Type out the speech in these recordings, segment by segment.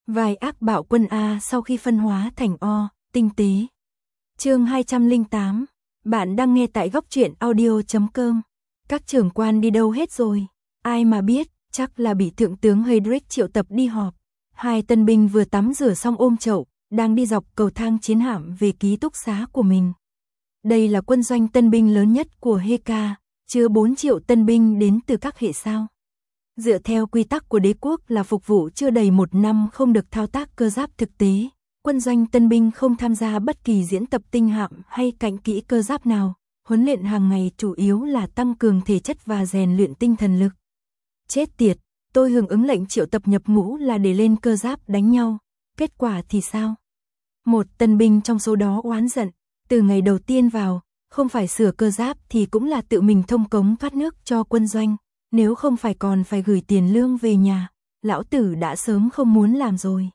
Vài ác bạo quân A sau khi phân hóa thành O, tinh tế. Chương 208. Bạn đang nghe tại góc truyện audio.com. Các trưởng quan đi đâu hết rồi? Ai mà biết, chắc là bị thượng tướng Heydrich triệu tập đi họp. Hai tân binh vừa tắm rửa xong ôm chậu, đang đi dọc cầu thang chiến hạm về ký túc xá của mình. Đây là quân doanh tân binh lớn nhất của Heka, chứa 4 triệu tân binh đến từ các hệ sao. Dựa theo quy tắc của đế quốc là phục vụ chưa đầy 1 năm không được thao tác cơ giáp thực tế. Quân doanh tân binh không tham gia bất kỳ diễn tập tinh hạm hay cạnh kỹ cơ giáp nào. Huấn luyện hàng ngày chủ yếu là tăng cường thể chất và rèn luyện tinh thần lực. Chết tiệt, tôi hưởng ứng lệnh triệu tập nhập ngũ là để lên cơ giáp đánh nhau. Kết quả thì sao? Một tân binh trong số đó oán giận. Từ ngày đầu tiên vào, không phải sửa cơ giáp thì cũng là tự mình thông cống thoát nước cho quân doanh. Nếu không phải còn phải gửi tiền lương về nhà, lão tử đã sớm không muốn làm rồi.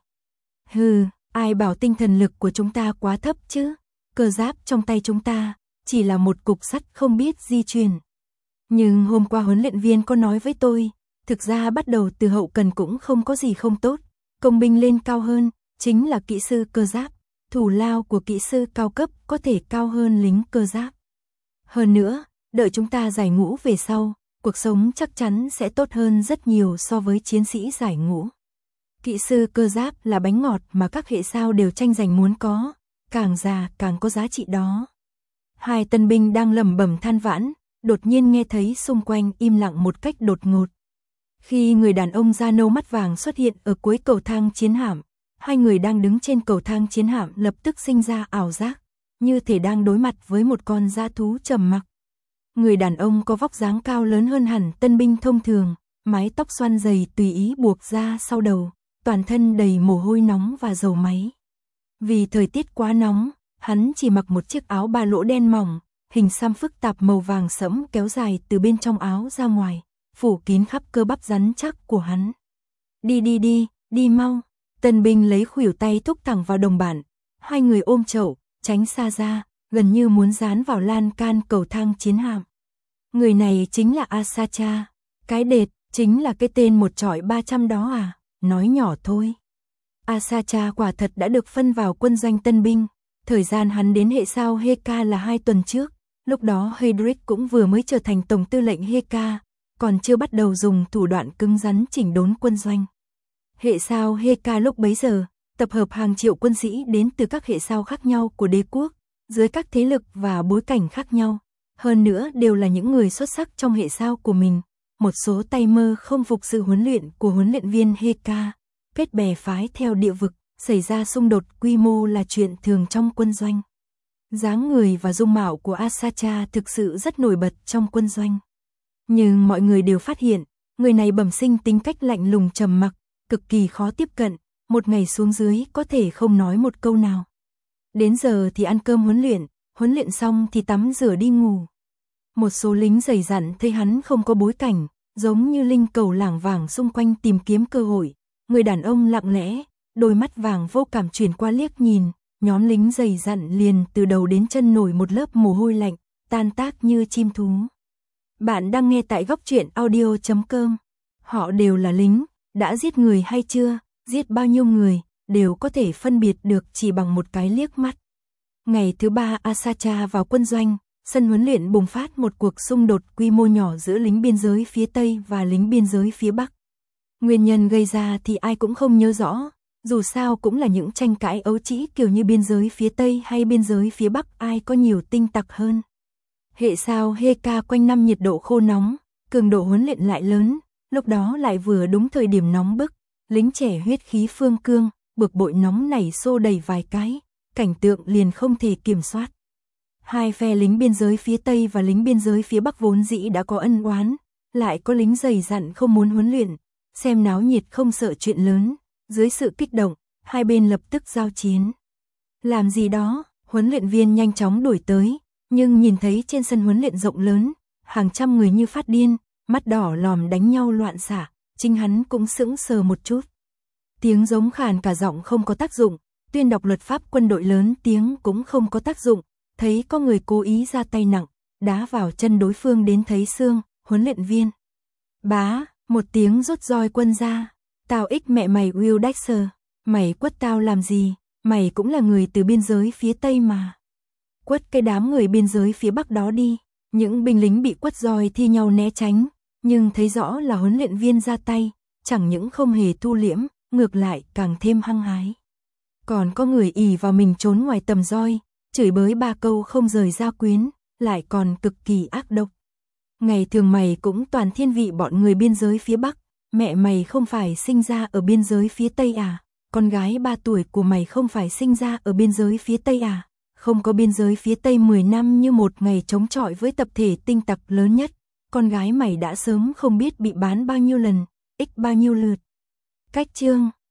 Hừ, ai bảo tinh thần lực của chúng ta quá thấp chứ? Cơ giáp trong tay chúng ta chỉ là một cục sắt không biết di chuyển. Nhưng hôm qua huấn luyện viên có nói với tôi, thực ra bắt đầu từ hậu cần cũng không có gì không tốt. Công binh lên cao hơn, chính là kỹ sư cơ giáp. Thủ lao của kỹ sư cao cấp có thể cao hơn lính cơ giáp. Hơn nữa, đợi chúng ta giải ngũ về sau, cuộc sống chắc chắn sẽ tốt hơn rất nhiều so với chiến sĩ giải ngũ. Kỹ sư cơ giáp là bánh ngọt mà các hệ sao đều tranh giành muốn có, càng già càng có giá trị đó. Hai tân binh đang lẩm bẩm than vãn, đột nhiên nghe thấy xung quanh im lặng một cách đột ngột. Khi người đàn ông da nâu mắt vàng xuất hiện ở cuối cầu thang chiến hạm, hai người đang đứng trên cầu thang chiến hạm lập tức sinh ra ảo giác, như thể đang đối mặt với một con dã thú trầm mặc. Người đàn ông có vóc dáng cao lớn hơn hẳn tân binh thông thường, mái tóc xoăn dày tùy ý buộc ra sau đầu, toàn thân đầy mồ hôi nóng và dầu máy. Vì thời tiết quá nóng, hắn chỉ mặc một chiếc áo ba lỗ đen mỏng, hình xăm phức tạp màu vàng sẫm kéo dài từ bên trong áo ra ngoài, phủ kín khắp cơ bắp rắn chắc của hắn. Đi mau. Tân binh lấy khuỷu tay thúc thẳng vào đồng bạn, hai người ôm chậu, tránh xa ra, gần như muốn dán vào lan can cầu thang chiến hạm. Người này chính là Asacha, cái đệt, chính là cái tên một chọi 300 đó à, nói nhỏ thôi. Asacha quả thật đã được phân vào quân doanh tân binh, thời gian hắn đến hệ sao Heka là 2 tuần trước, lúc đó Heydrich cũng vừa mới trở thành tổng tư lệnh Heka, còn chưa bắt đầu dùng thủ đoạn cứng rắn chỉnh đốn quân doanh. Hệ sao Heka lúc bấy giờ, tập hợp hàng triệu quân sĩ đến từ các hệ sao khác nhau của đế quốc, dưới các thế lực và bối cảnh khác nhau. Hơn nữa đều là những người xuất sắc trong hệ sao của mình. Một số tay mơ không phục sự huấn luyện của huấn luyện viên Heka, kết bè phái theo địa vực, xảy ra xung đột quy mô là chuyện thường trong quân doanh. Dáng người và dung mạo của Asacha thực sự rất nổi bật trong quân doanh. Nhưng mọi người đều phát hiện, người này bẩm sinh tính cách lạnh lùng trầm mặc, cực kỳ khó tiếp cận, một ngày xuống dưới có thể không nói một câu nào. Đến giờ thì ăn cơm huấn luyện xong thì tắm rửa đi ngủ. Một số lính dày dặn thấy hắn không có bối cảnh, giống như linh cầu lảng vảng xung quanh tìm kiếm cơ hội. Người đàn ông lặng lẽ, đôi mắt vàng vô cảm chuyển qua liếc nhìn, nhóm lính dày dặn liền từ đầu đến chân nổi một lớp mồ hôi lạnh, tan tác như chim thú. Bạn đang nghe tại góc truyện audio.com. Họ đều là lính, đã giết người hay chưa, giết bao nhiêu người, đều có thể phân biệt được chỉ bằng một cái liếc mắt. Ngày thứ 3 Asacha vào quân doanh, sân huấn luyện bùng phát một cuộc xung đột quy mô nhỏ giữa lính biên giới phía Tây và lính biên giới phía Bắc. Nguyên nhân gây ra thì ai cũng không nhớ rõ, dù sao cũng là những tranh cãi ấu trĩ kiểu như biên giới phía Tây hay biên giới phía Bắc ai có nhiều tinh tặc hơn. Hệ sao Heka quanh năm nhiệt độ khô nóng, cường độ huấn luyện lại lớn, lúc đó lại vừa đúng thời điểm nóng bức, lính trẻ huyết khí phương cương, bực bội nóng nảy xô đẩy vài cái, cảnh tượng liền không thể kiểm soát. Hai phe lính biên giới phía Tây và lính biên giới phía Bắc vốn dĩ đã có ân oán, lại có lính dày dặn không muốn huấn luyện, xem náo nhiệt không sợ chuyện lớn, dưới sự kích động, hai bên lập tức giao chiến. Làm gì đó, huấn luyện viên nhanh chóng đuổi tới, nhưng nhìn thấy trên sân huấn luyện rộng lớn, hàng trăm người như phát điên, mắt đỏ lòm đánh nhau loạn xạ, chính hắn cũng sững sờ một chút. Tiếng giống khàn cả giọng không có tác dụng, tuyên đọc luật pháp quân đội lớn tiếng cũng không có tác dụng, thấy có người cố ý ra tay nặng, đá vào chân đối phương đến thấy xương, huấn luyện viên. Bá, một tiếng rút roi quân ra, tào ích mẹ mày Will Dexter. Mày quất tao làm gì, mày cũng là người từ biên giới phía Tây mà. Quất cái đám người biên giới phía Bắc đó đi. Những binh lính bị quất roi thi nhau né tránh, nhưng thấy rõ là huấn luyện viên ra tay, chẳng những không hề thu liễm, ngược lại càng thêm hăng hái. Còn có người ỷ vào mình trốn ngoài tầm roi, chửi bới 3 câu không rời gia quyến, lại còn cực kỳ ác độc. Ngày thường mày cũng toàn thiên vị bọn người biên giới phía Bắc, mẹ mày không phải sinh ra ở biên giới phía Tây à? Con gái 3 tuổi của mày không phải sinh ra ở biên giới phía Tây à? Không có biên giới phía Tây 10 năm như một ngày chống chọi với tập thể tinh tặc lớn nhất, con gái mày đã sớm không biết bị bán bao nhiêu lần, bao nhiêu lượt. Cách chương